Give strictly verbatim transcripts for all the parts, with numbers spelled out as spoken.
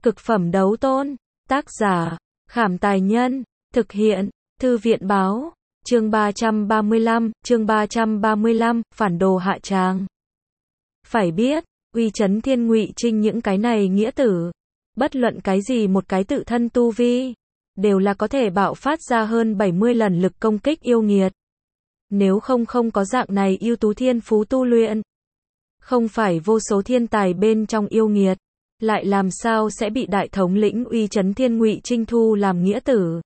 Cực phẩm đấu tôn. Tác giả, Khảm Tài Nhân. Thực hiện, Thư viện Báo. Chương ba trăm ba mươi lăm, chương ba trăm ba mươi lăm, phản đồ hạ tràng. Phải biết, uy chấn thiên Ngụy Trinh những cái này nghĩa tử, bất luận cái gì một cái tự thân tu vi, đều là có thể bạo phát ra hơn bảy mươi lần lực công kích yêu nghiệt. Nếu không không có dạng này ưu tú thiên phú tu luyện, không phải vô số thiên tài bên trong yêu nghiệt, lại làm sao sẽ bị đại thống lĩnh uy chấn thiên Ngụy Trinh thu làm nghĩa tử.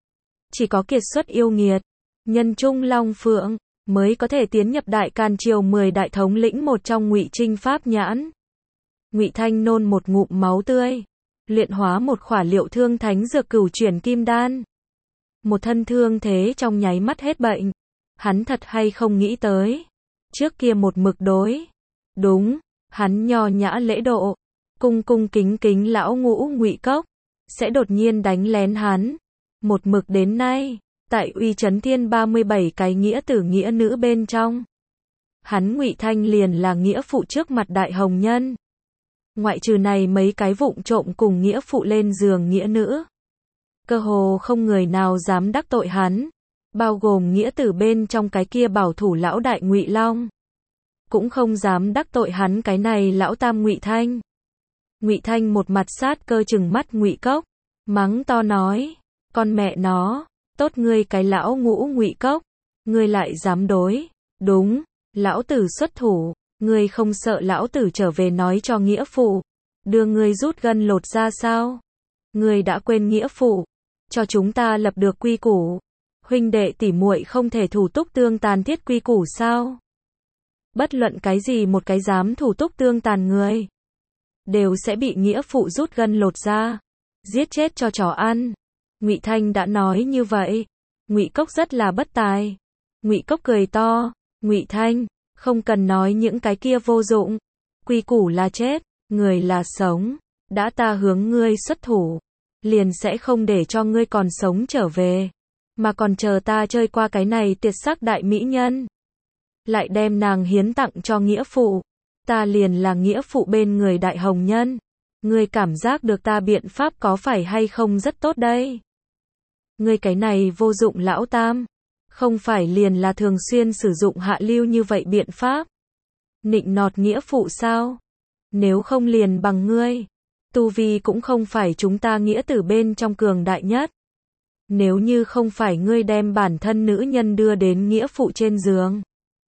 Chỉ có kiệt xuất yêu nghiệt, nhân trung long phượng, mới có thể tiến nhập đại càn triều mười đại thống lĩnh một trong Ngụy Trinh pháp nhãn. Ngụy Thanh nôn một ngụm máu tươi, luyện hóa một khỏa liệu thương thánh dược cửu chuyển kim đan. Một thân thương thế trong nháy mắt hết bệnh. Hắn thật hay không nghĩ tới, trước kia một mực đối, đúng, hắn nho nhã lễ độ, cung cung kính kính lão ngũ Ngụy Cốc, sẽ đột nhiên đánh lén hắn. Một mực đến nay, tại uy chấn thiên ba mươi bảy cái nghĩa tử nghĩa nữ bên trong, hắn Ngụy Thanh liền là nghĩa phụ trước mặt đại hồng nhân. Ngoại trừ này mấy cái vụng trộm cùng nghĩa phụ lên giường nghĩa nữ, cơ hồ không người nào dám đắc tội hắn, bao gồm nghĩa tử bên trong cái kia bảo thủ lão đại Ngụy Long, cũng không dám đắc tội hắn cái này lão tam Ngụy Thanh. Ngụy Thanh một mặt sát cơ trừng mắt Ngụy Cốc, mắng to nói, con mẹ nó, tốt ngươi cái lão ngũ Ngụy Cốc, ngươi lại dám đối, đúng, lão tử xuất thủ, ngươi không sợ lão tử trở về nói cho nghĩa phụ, đưa ngươi rút gân lột ra sao? Ngươi đã quên nghĩa phụ, cho chúng ta lập được quy củ, huynh đệ tỉ muội không thể thủ túc tương tàn thiết quy củ sao? Bất luận cái gì một cái dám thủ túc tương tàn người, đều sẽ bị nghĩa phụ rút gân lột ra, giết chết cho chó ăn. Ngụy Thanh đã nói như vậy, Ngụy Cốc rất là bất tài. Ngụy Cốc cười to, Ngụy Thanh, không cần nói những cái kia vô dụng, quy củ là chết, người là sống, đã ta hướng ngươi xuất thủ, liền sẽ không để cho ngươi còn sống trở về, mà còn chờ ta chơi qua cái này tuyệt sắc đại mỹ nhân, lại đem nàng hiến tặng cho nghĩa phụ, ta liền là nghĩa phụ bên người đại hồng nhân. Ngươi cảm giác được ta biện pháp có phải hay không rất tốt đây? Ngươi cái này vô dụng lão tam, không phải liền là thường xuyên sử dụng hạ lưu như vậy biện pháp, nịnh nọt nghĩa phụ sao? Nếu không liền bằng ngươi, tu vi cũng không phải chúng ta nghĩa tử bên trong cường đại nhất. Nếu như không phải ngươi đem bản thân nữ nhân đưa đến nghĩa phụ trên giường,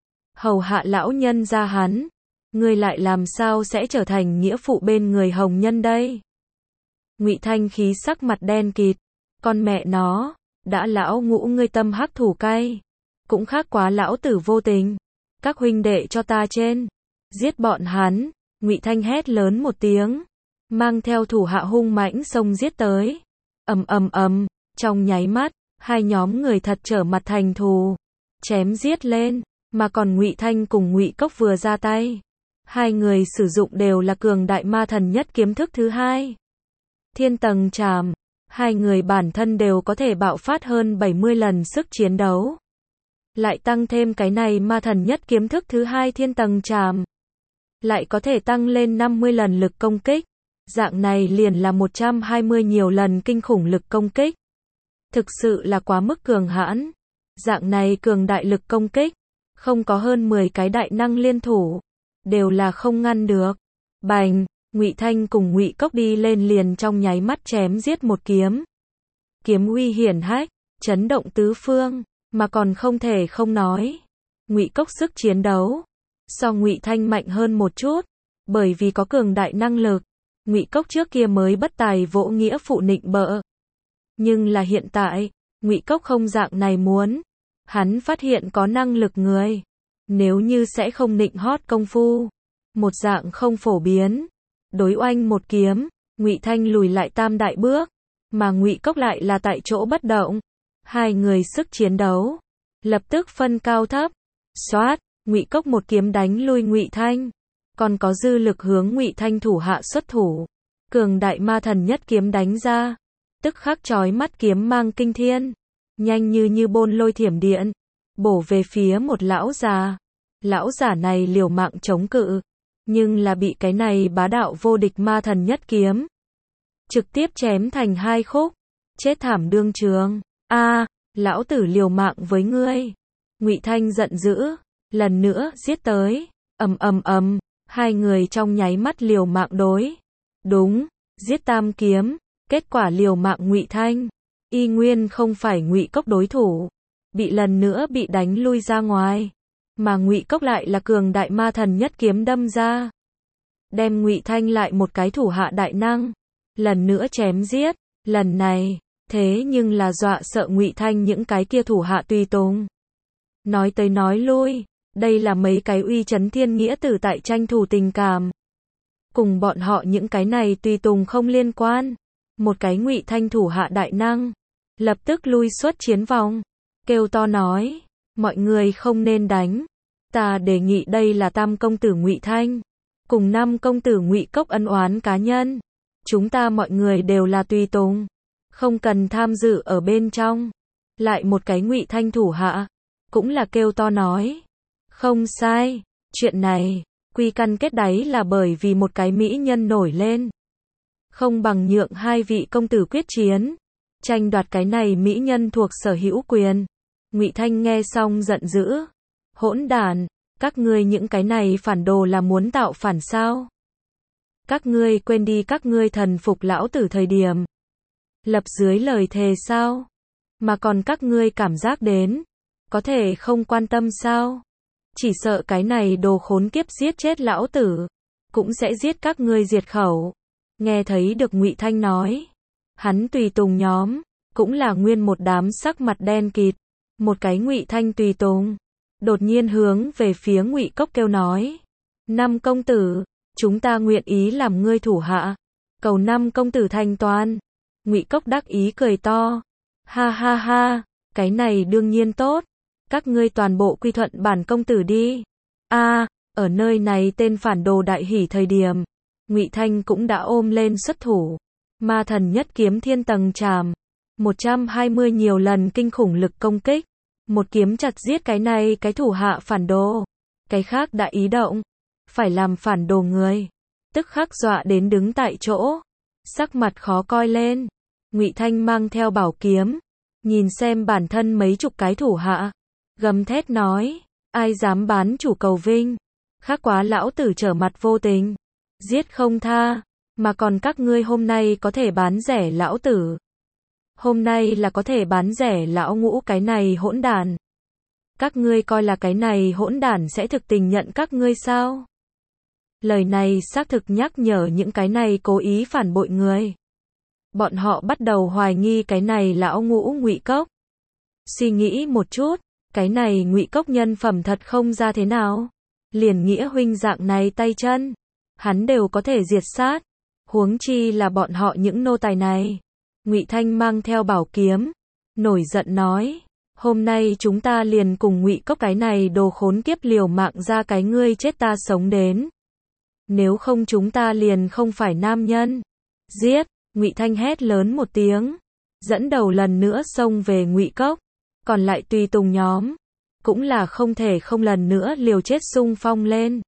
hầu hạ lão nhân ra hắn, ngươi lại làm sao sẽ trở thành nghĩa phụ bên người hồng nhân đây? Ngụy Thanh khí sắc mặt đen kịt, con mẹ nó, đã lão ngũ ngươi tâm hắc thủ cay, cũng khác quá lão tử vô tình. Các huynh đệ cho ta trên, giết bọn hắn. Ngụy Thanh hét lớn một tiếng, mang theo thủ hạ hung mãnh xông giết tới. Ầm ầm ầm, trong nháy mắt, hai nhóm người thật trở mặt thành thù, chém giết lên, mà còn Ngụy Thanh cùng Ngụy Cốc vừa ra tay, hai người sử dụng đều là cường đại ma thần nhất kiếm thức thứ hai. Thiên tầng trảm, hai người bản thân đều có thể bạo phát hơn bảy mươi lần sức chiến đấu. Lại tăng thêm cái này ma thần nhất kiếm thức thứ hai thiên tầng trảm, lại có thể tăng lên năm mươi lần lực công kích. Dạng này liền là một trăm hai mươi nhiều lần kinh khủng lực công kích. Thực sự là quá mức cường hãn. Dạng này cường đại lực công kích, không có hơn mười cái đại năng liên thủ, đều là không ngăn được. Bành, Ngụy Thanh cùng Ngụy Cốc đi lên liền trong nháy mắt chém giết một kiếm. Kiếm uy hiển hách, chấn động tứ phương, mà còn không thể không nói, Ngụy Cốc sức chiến đấu so Ngụy Thanh mạnh hơn một chút, bởi vì có cường đại năng lực. Ngụy Cốc trước kia mới bất tài vỗ nghĩa phụ nịnh bợ, nhưng là hiện tại, Ngụy Cốc không dạng này muốn. Hắn phát hiện có năng lực người, nếu như sẽ không nịnh hót công phu, một dạng không phổ biến, đối oanh một kiếm, Ngụy Thanh lùi lại tam đại bước, mà Ngụy Cốc lại là tại chỗ bất động. Hai người sức chiến đấu lập tức phân cao thấp. Xoát, Ngụy Cốc một kiếm đánh lui Ngụy Thanh, còn có dư lực hướng Ngụy Thanh thủ hạ xuất thủ, cường đại ma thần nhất kiếm đánh ra, tức khắc chói mắt kiếm mang kinh thiên, nhanh như như bôn lôi thiểm điện, bổ về phía một lão già. Lão giả này liều mạng chống cự, nhưng là bị cái này bá đạo vô địch ma thần nhất kiếm trực tiếp chém thành hai khúc, chết thảm đương trường. A, lão tử liều mạng với ngươi. Ngụy Thanh giận dữ, lần nữa giết tới, ầm ầm ầm, hai người trong nháy mắt liều mạng đối. Đúng, giết tam kiếm, kết quả liều mạng Ngụy Thanh, y nguyên không phải Ngụy Cốc đối thủ, bị lần nữa bị đánh lui ra ngoài, mà Ngụy Cốc lại là cường đại ma thần nhất kiếm đâm ra, đem Ngụy Thanh lại một cái thủ hạ đại năng, lần nữa chém giết, lần này, thế nhưng là dọa sợ Ngụy Thanh những cái kia thủ hạ tùy tùng. Nói tới nói lui, đây là mấy cái uy chấn thiên nghĩa tử tại tranh thủ tình cảm. Cùng bọn họ những cái này tùy tùng không liên quan. Một cái Ngụy Thanh thủ hạ đại năng, lập tức lui xuất chiến vòng, kêu to nói, mọi người không nên đánh. Ta đề nghị đây là tam công tử Ngụy Thanh, cùng năm công tử Ngụy Cốc ân oán cá nhân. Chúng ta mọi người đều là tùy tùng, không cần tham dự ở bên trong. Lại một cái Ngụy Thanh thủ hạ, cũng là kêu to nói, không sai, chuyện này, quy căn kết đáy là bởi vì một cái mỹ nhân nổi lên. Không bằng nhượng hai vị công tử quyết chiến, tranh đoạt cái này mỹ nhân thuộc sở hữu quyền. Ngụy Thanh nghe xong giận dữ, hỗn đản, các ngươi những cái này phản đồ là muốn tạo phản sao? Các ngươi quên đi các ngươi thần phục lão tử thời điểm, lập dưới lời thề sao? Mà còn các ngươi cảm giác đến, có thể không quan tâm sao? Chỉ sợ cái này đồ khốn kiếp giết chết lão tử, cũng sẽ giết các ngươi diệt khẩu. Nghe thấy được Ngụy Thanh nói, hắn tùy tùng nhóm, cũng là nguyên một đám sắc mặt đen kịt. Một cái Ngụy Thanh tùy tùng, đột nhiên hướng về phía Ngụy Cốc kêu nói, năm công tử, chúng ta nguyện ý làm ngươi thủ hạ, cầu năm công tử thanh toán. Ngụy Cốc đắc ý cười to, ha ha ha, cái này đương nhiên tốt, các ngươi toàn bộ quy thuận bản công tử đi. A, à, ở nơi này tên phản đồ đại hỉ thời điểm, Ngụy Thanh cũng đã ôm lên xuất thủ, ma thần nhất kiếm thiên tầng trảm, một trăm hai mươi nhiều lần kinh khủng lực công kích, một kiếm chặt giết cái này cái thủ hạ phản đồ, cái khác đã ý động, phải làm phản đồ người, tức khắc dọa đến đứng tại chỗ, sắc mặt khó coi lên. Ngụy Thanh mang theo bảo kiếm, nhìn xem bản thân mấy chục cái thủ hạ, gầm thét nói, ai dám bán chủ cầu vinh, khác quá lão tử trở mặt vô tình, giết không tha, mà còn các ngươi hôm nay có thể bán rẻ lão tử. Hôm nay là có thể bán rẻ lão ngũ cái này hỗn đản. Các ngươi coi là cái này hỗn đản sẽ thực tình nhận các ngươi sao? Lời này xác thực nhắc nhở những cái này cố ý phản bội người. Bọn họ bắt đầu hoài nghi cái này lão ngũ Ngụy Cốc. Suy nghĩ một chút, cái này Ngụy Cốc nhân phẩm thật không ra thế nào. Liền nghĩa huynh dạng này tay chân, hắn đều có thể diệt sát, huống chi là bọn họ những nô tài này. Ngụy Thanh mang theo bảo kiếm, nổi giận nói, hôm nay chúng ta liền cùng Ngụy Cốc cái này đồ khốn kiếp liều mạng ra cái ngươi chết ta sống đến. Nếu không chúng ta liền không phải nam nhân. Giết, Ngụy Thanh hét lớn một tiếng, dẫn đầu lần nữa xông về Ngụy Cốc, còn lại tùy tùng nhóm, cũng là không thể không lần nữa liều chết xung phong lên.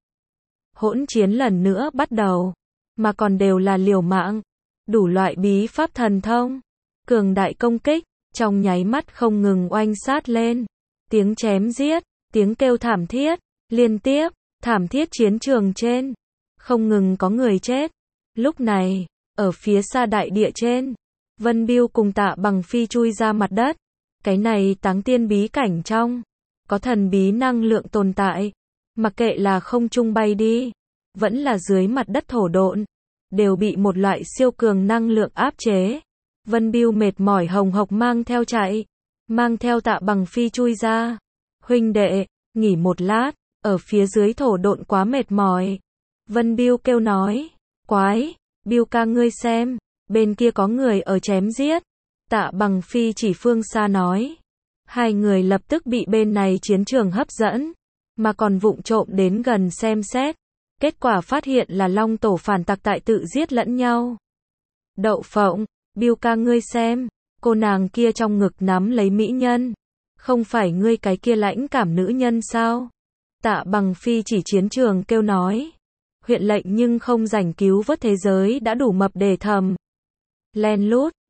Hỗn chiến lần nữa bắt đầu, mà còn đều là liều mạng, đủ loại bí pháp thần thông, cường đại công kích, trong nháy mắt không ngừng oanh sát lên, tiếng chém giết, tiếng kêu thảm thiết, liên tiếp, thảm thiết chiến trường trên, không ngừng có người chết. Lúc này, ở phía xa đại địa trên, Vân Biêu cùng Tạ Bằng Phi chui ra mặt đất, cái này táng tiên bí cảnh trong, có thần bí năng lượng tồn tại, mặc kệ là không trung bay đi, vẫn là dưới mặt đất thổ độn, đều bị một loại siêu cường năng lượng áp chế. Vân Biêu mệt mỏi hồng hộc mang theo chạy, mang theo Tạ Bằng Phi chui ra. Huynh đệ, nghỉ một lát, ở phía dưới thổ độn quá mệt mỏi. Vân Biêu kêu nói, quái, Biêu ca ngươi xem, bên kia có người ở chém giết. Tạ Bằng Phi chỉ phương xa nói. Hai người lập tức bị bên này chiến trường hấp dẫn, mà còn vụng trộm đến gần xem xét. Kết quả phát hiện là Long tổ phản tặc tại tự giết lẫn nhau. Đậu phộng, Biêu ca ngươi xem, cô nàng kia trong ngực nắm lấy mỹ nhân, không phải ngươi cái kia lãnh cảm nữ nhân sao? Tạ Bằng Phi chỉ chiến trường kêu nói, huyện lệnh nhưng không rảnh cứu vớt thế giới đã đủ mập để thầm. Len lút,